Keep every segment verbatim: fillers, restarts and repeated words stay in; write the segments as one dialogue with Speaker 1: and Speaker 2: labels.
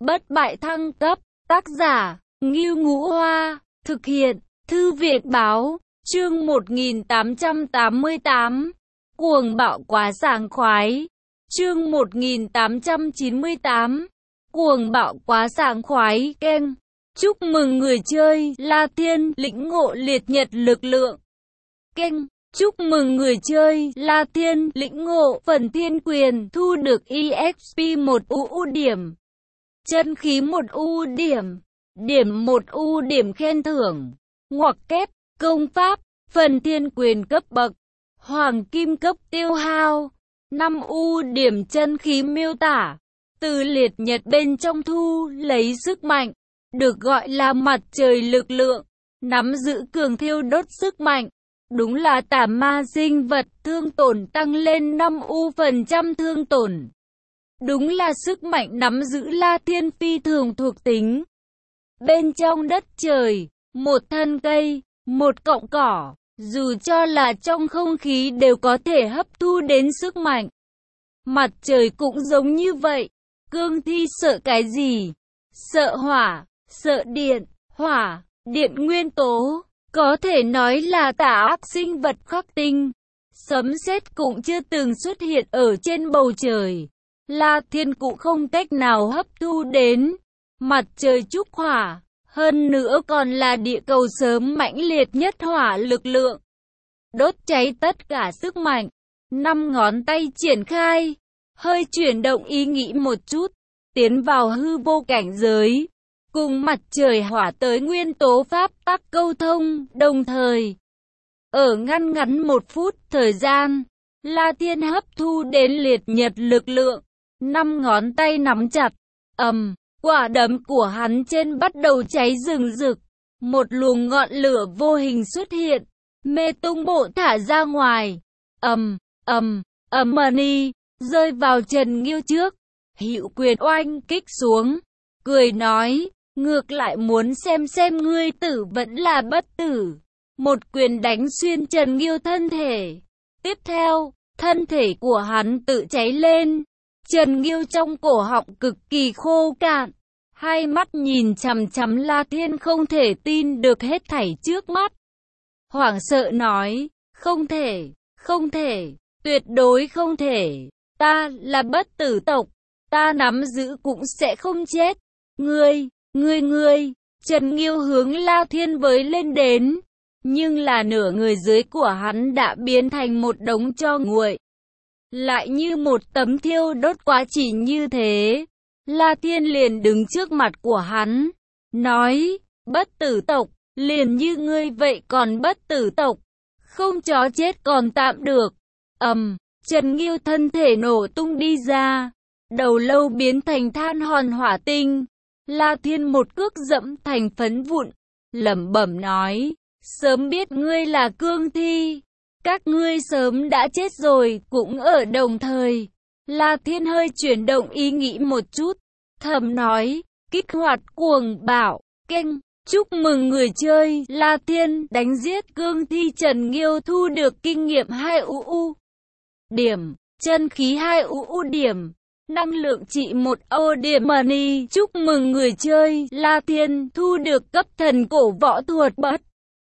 Speaker 1: Bất bại thăng cấp, tác giả, Ngưu Ngũ Hoa, thực hiện, Thư viện Báo, chương một nghìn tám trăm tám mươi tám, cuồng bạo quá sảng khoái, chương một nghìn tám trăm chín mươi tám, cuồng bạo quá sảng khoái, keng. Chúc mừng người chơi, La Thiên, lĩnh ngộ liệt nhật lực lượng, keng. Chúc mừng người chơi, La Thiên, lĩnh ngộ phần thiên quyền, thu được e ích pê một u điểm, chân khí một u điểm, điểm một u điểm khen thưởng, ngoặc kép, công pháp, phần thiên quyền cấp bậc, hoàng kim cấp tiêu hao, năm u điểm chân khí miêu tả, từ liệt nhật bên trong thu lấy sức mạnh, được gọi là mặt trời lực lượng, nắm giữ cường thiêu đốt sức mạnh. Đúng là tà ma sinh vật, thương tổn tăng lên năm u phần trăm thương tổn. Đúng là sức mạnh nắm giữ La Thiên phi thường thuộc tính. Bên trong đất trời, một thân cây, một cọng cỏ, dù cho là trong không khí đều có thể hấp thu đến sức mạnh. Mặt trời cũng giống như vậy. Cương thi sợ cái gì? Sợ hỏa, sợ điện, hỏa, điện nguyên tố. Có thể nói là tà ác sinh vật khắc tinh. Sấm sét cũng chưa từng xuất hiện ở trên bầu trời. La Thiên cũng không cách nào hấp thu đến mặt trời trúc hỏa. Hơn nữa còn là địa cầu sớm mãnh liệt nhất hỏa lực lượng. Đốt cháy tất cả sức mạnh. Năm ngón tay triển khai. Hơi chuyển động ý nghĩ một chút. Tiến vào hư vô cảnh giới. Cùng mặt trời hỏa tới nguyên tố pháp tắc câu thông, đồng thời. Ở ngăn ngắn một phút thời gian, La Thiên hấp thu đến liệt nhật lực lượng. Năm ngón tay nắm chặt, ầm, quả đấm của hắn trên bắt đầu cháy rừng rực. Một luồng ngọn lửa vô hình xuất hiện, mê tung bộ thả ra ngoài. Ầm, ầm, ầm mani, rơi vào Trần Nghiêu trước. Hữu quyền oanh kích xuống, cười nói. Ngược lại muốn xem xem ngươi tử vẫn là bất tử. Một quyền đánh xuyên Trần Nghiêu thân thể. Tiếp theo, thân thể của hắn tự cháy lên. Trần Nghiêu trong cổ họng cực kỳ khô cạn. Hai mắt nhìn chằm chằm La Thiên không thể tin được hết thảy trước mắt. Hoảng sợ nói, không thể, không thể, tuyệt đối không thể. Ta là bất tử tộc, ta nắm giữ cũng sẽ không chết. Ngươi... Ngươi ngươi, Trần Nghiêu hướng La Thiên với lên đến, nhưng là nửa người dưới của hắn đã biến thành một đống tro nguội. Lại như một tấm thiêu đốt quá chỉ như thế, La Thiên liền đứng trước mặt của hắn, nói, bất tử tộc, liền như ngươi vậy còn bất tử tộc, không chó chết còn tạm được. Ầm, um, Trần Nghiêu thân thể nổ tung đi ra, đầu lâu biến thành than hòn hỏa tinh. La Thiên một cước dẫm thành phấn vụn, lẩm bẩm nói, sớm biết ngươi là cương thi, các ngươi sớm đã chết rồi, cũng ở đồng thời. La Thiên hơi chuyển động ý nghĩ một chút, thầm nói, kích hoạt cuồng bạo, keng, chúc mừng người chơi, La Thiên, đánh giết cương thi Trần Nghiêu thu được kinh nghiệm hai u điểm, chân khí hai u điểm. Năng lượng trị một ô điểm money. Chúc mừng người chơi, La Thiên, thu được cấp thần cổ võ thuật bất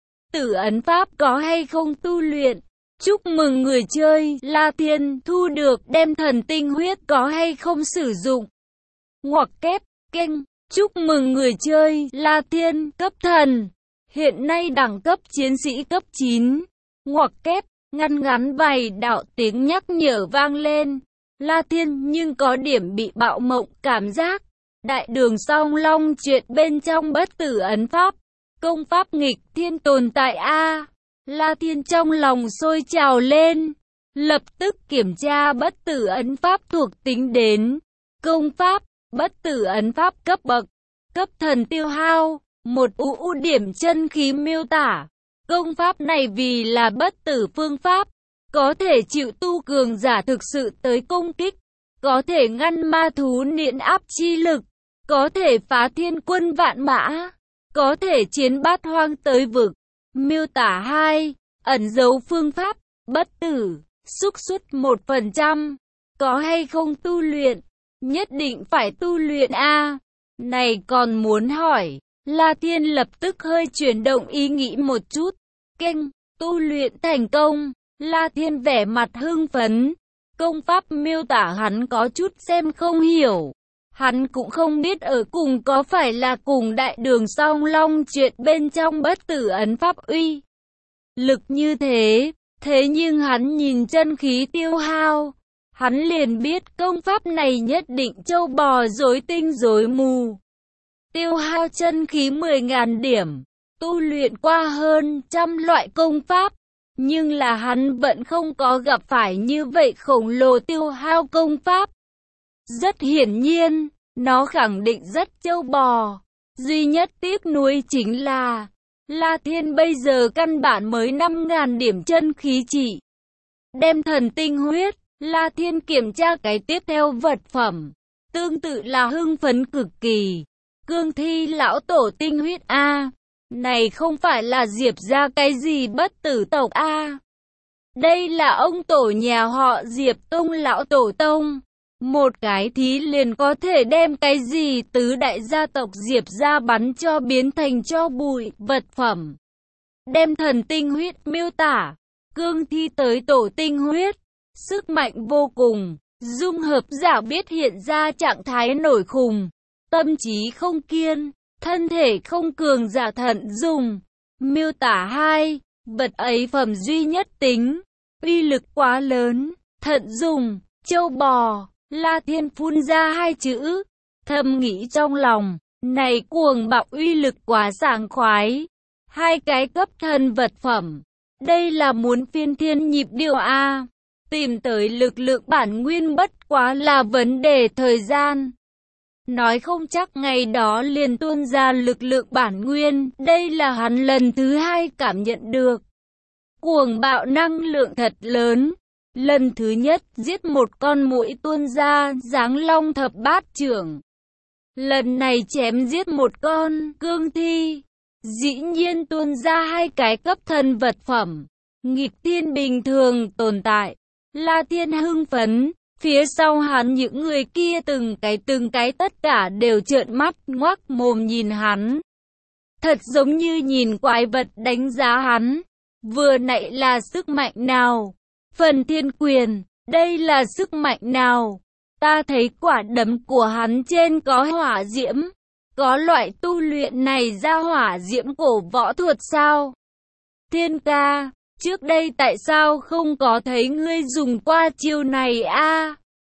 Speaker 1: tử ấn pháp có hay không tu luyện. Chúc mừng người chơi, La Thiên, thu được đem thần tinh huyết có hay không sử dụng. Ngoặc kép, keng. Chúc mừng người chơi, La Thiên, cấp thần. Hiện nay đẳng cấp chiến sĩ cấp chín. Ngoặc kép, ngăn ngắn vài đạo tiếng nhắc nhở vang lên. La Thiên nhưng có điểm bị bạo mộng cảm giác. Đại đường song long chuyện bên trong bất tử ấn pháp. Công pháp nghịch thiên tồn tại a. La Thiên trong lòng sôi trào lên. Lập tức kiểm tra bất tử ấn pháp thuộc tính đến. Công pháp, bất tử ấn pháp cấp bậc. Cấp thần tiêu hao, một u điểm chân khí miêu tả. Công pháp này vì là bất tử phương pháp. Có thể chịu tu cường giả thực sự tới công kích, có thể ngăn ma thú niễn áp chi lực, có thể phá thiên quân vạn mã, có thể chiến bát hoang tới vực. Miêu tả hai, ẩn dấu phương pháp, bất tử, xúc suất một phần trăm, có hay không tu luyện, nhất định phải tu luyện a. Này còn muốn hỏi, La Thiên lập tức hơi chuyển động ý nghĩ một chút. Kênh, tu luyện thành công, La Thiên vẻ mặt hưng phấn. Công pháp miêu tả hắn có chút xem không hiểu. Hắn cũng không biết ở cùng có phải là cùng đại đường song long chuyện bên trong bất tử ấn pháp uy lực như thế. Thế nhưng hắn nhìn chân khí tiêu hao, hắn liền biết công pháp này nhất định châu bò rối tinh rối mù. Tiêu hao chân khí mười nghìn điểm, tu luyện qua hơn trăm loại công pháp, nhưng là hắn vẫn không có gặp phải như vậy khổng lồ tiêu hao công pháp. Rất hiển nhiên, nó khẳng định rất châu bò. Duy nhất tiếc nuối chính là La Thiên bây giờ căn bản mới năm nghìn điểm chân khí chỉ. Đem thần tinh huyết, La Thiên kiểm tra cái tiếp theo vật phẩm. Tương tự là hưng phấn cực kỳ. Cương thi lão tổ tinh huyết A. Này không phải là Diệp ra cái gì bất tử tộc A. Đây là ông tổ nhà họ Diệp Tông lão tổ tông. Một cái thí liền có thể đem cái gì tứ đại gia tộc Diệp ra bắn cho biến thành cho bụi vật phẩm. Đem thần tinh huyết miêu tả, cương thi tới tổ tinh huyết, sức mạnh vô cùng, dung hợp giả biết hiện ra trạng thái nổi khùng, tâm trí không kiên, thân thể không cường giả thận dùng. Miêu tả hai, vật ấy phẩm duy nhất tính, uy lực quá lớn, thận dùng, châu bò. La Thiên phun ra hai chữ, thầm nghĩ trong lòng, này cuồng bạo uy lực quá sảng khoái. Hai cái cấp thần vật phẩm, đây là muốn phiên thiên nhịp điệu A. Tìm tới lực lượng bản nguyên bất quá là vấn đề thời gian. Nói không chắc ngày đó liền tuôn ra lực lượng bản nguyên, đây là hắn lần thứ hai cảm nhận được. Cuồng bạo năng lượng thật lớn. Lần thứ nhất giết một con muỗi tuôn ra giáng long thập bát trưởng. Lần này chém giết một con cương thi, dĩ nhiên tuôn ra hai cái cấp thần vật phẩm. Nghịch thiên bình thường tồn tại. La Thiên hưng phấn, phía sau hắn những người kia từng cái từng cái tất cả đều trợn mắt ngoác mồm nhìn hắn. Thật giống như nhìn quái vật đánh giá hắn. Vừa nãy là sức mạnh nào? Phần thiên quyền, đây là sức mạnh nào? Ta thấy quả đấm của hắn trên có hỏa diễm. Có loại tu luyện này ra hỏa diễm cổ võ thuật sao? Thiên ca, trước đây tại sao không có thấy ngươi dùng qua chiêu này a?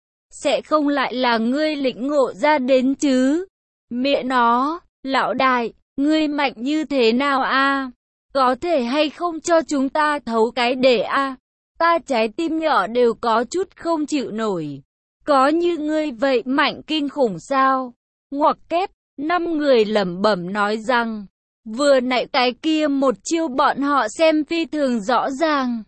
Speaker 1: Sẽ không lại là ngươi lĩnh ngộ ra đến chứ? Mẹ nó, lão đại, ngươi mạnh như thế nào a? Có thể hay không cho chúng ta thấu cái để a? Ta trái tim nhỏ đều có chút không chịu nổi. Có như ngươi vậy mạnh kinh khủng sao? Ngoặc kép, năm người lẩm bẩm nói rằng, vừa nãy cái kia một chiêu bọn họ xem phi thường rõ ràng.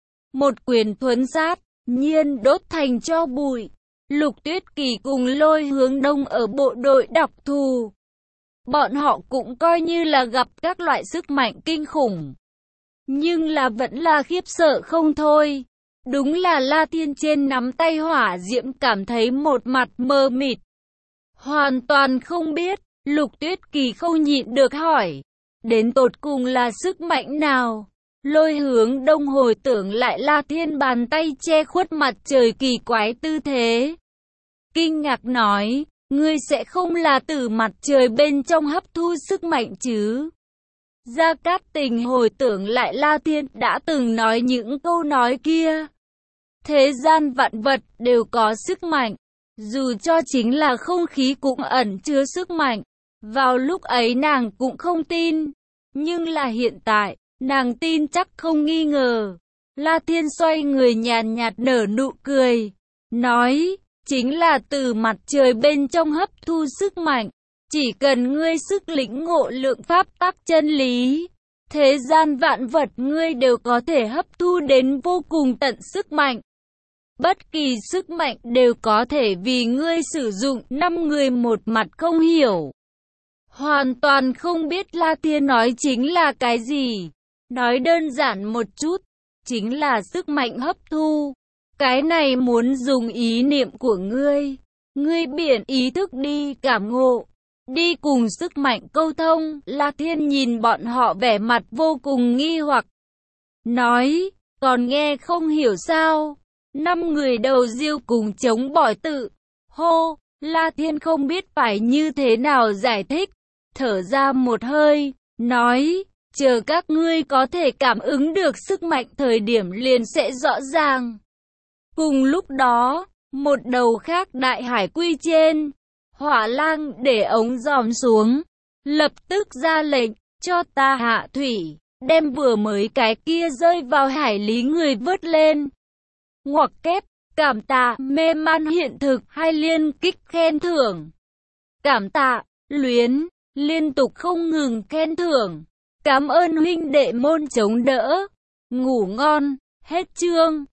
Speaker 1: Một quyền thuấn sát, nhiên đốt thành cho bụi. Lục Tuyết Kỳ cùng Lôi Hướng Đông ở bộ đội đặc thù. Bọn họ cũng coi như là gặp các loại sức mạnh kinh khủng. Nhưng là vẫn là khiếp sợ không thôi. Đúng là La Thiên trên nắm tay hỏa diễm cảm thấy một mặt mờ mịt. Hoàn toàn không biết, Lục Tuyết Kỳ không nhịn được hỏi. Đến tột cùng là sức mạnh nào? Lôi Hướng Đông hồi tưởng lại La Thiên bàn tay che khuất mặt trời kỳ quái tư thế. Kinh ngạc nói, ngươi sẽ không là từ mặt trời bên trong hấp thu sức mạnh chứ? Gia Cát Tình hồi tưởng lại La Thiên đã từng nói những câu nói kia. Thế gian vạn vật đều có sức mạnh, dù cho chính là không khí cũng ẩn chứa sức mạnh. Vào lúc ấy nàng cũng không tin, nhưng là hiện tại, nàng tin chắc không nghi ngờ. La Thiên xoay người nhàn nhạt nở nụ cười, nói, chính là từ mặt trời bên trong hấp thu sức mạnh. Chỉ cần ngươi sức lĩnh ngộ lượng pháp tắc chân lý, thế gian vạn vật ngươi đều có thể hấp thu đến vô cùng tận sức mạnh. Bất kỳ sức mạnh đều có thể vì ngươi sử dụng. Năm người một mặt không hiểu, hoàn toàn không biết La Thiên nói chính là cái gì. Nói đơn giản một chút, chính là sức mạnh hấp thu. Cái này muốn dùng ý niệm của ngươi, ngươi biển ý thức đi cảm ngộ. đi cùng sức mạnh câu thông. Lạc Thiên nhìn bọn họ vẻ mặt vô cùng nghi hoặc. Nói, còn nghe không hiểu sao? Năm người đầu diêu cùng chống bỏi tự. Hô, La Thiên không biết phải như thế nào giải thích. Thở ra một hơi, nói, chờ các ngươi có thể cảm ứng được sức mạnh thời điểm liền sẽ rõ ràng. Cùng lúc đó, một đầu khác đại hải quy trên, Hỏa Lang để ống giòm xuống, lập tức ra lệnh, cho ta hạ thủy, đem vừa mới cái kia rơi vào hải lý người vớt lên. Ngoặc kép, cảm tạ, mê man hiện thực hay liên kích khen thưởng. Cảm tạ, luyến, liên tục không ngừng khen thưởng. Cảm ơn huynh đệ môn chống đỡ. Ngủ ngon, hết chương.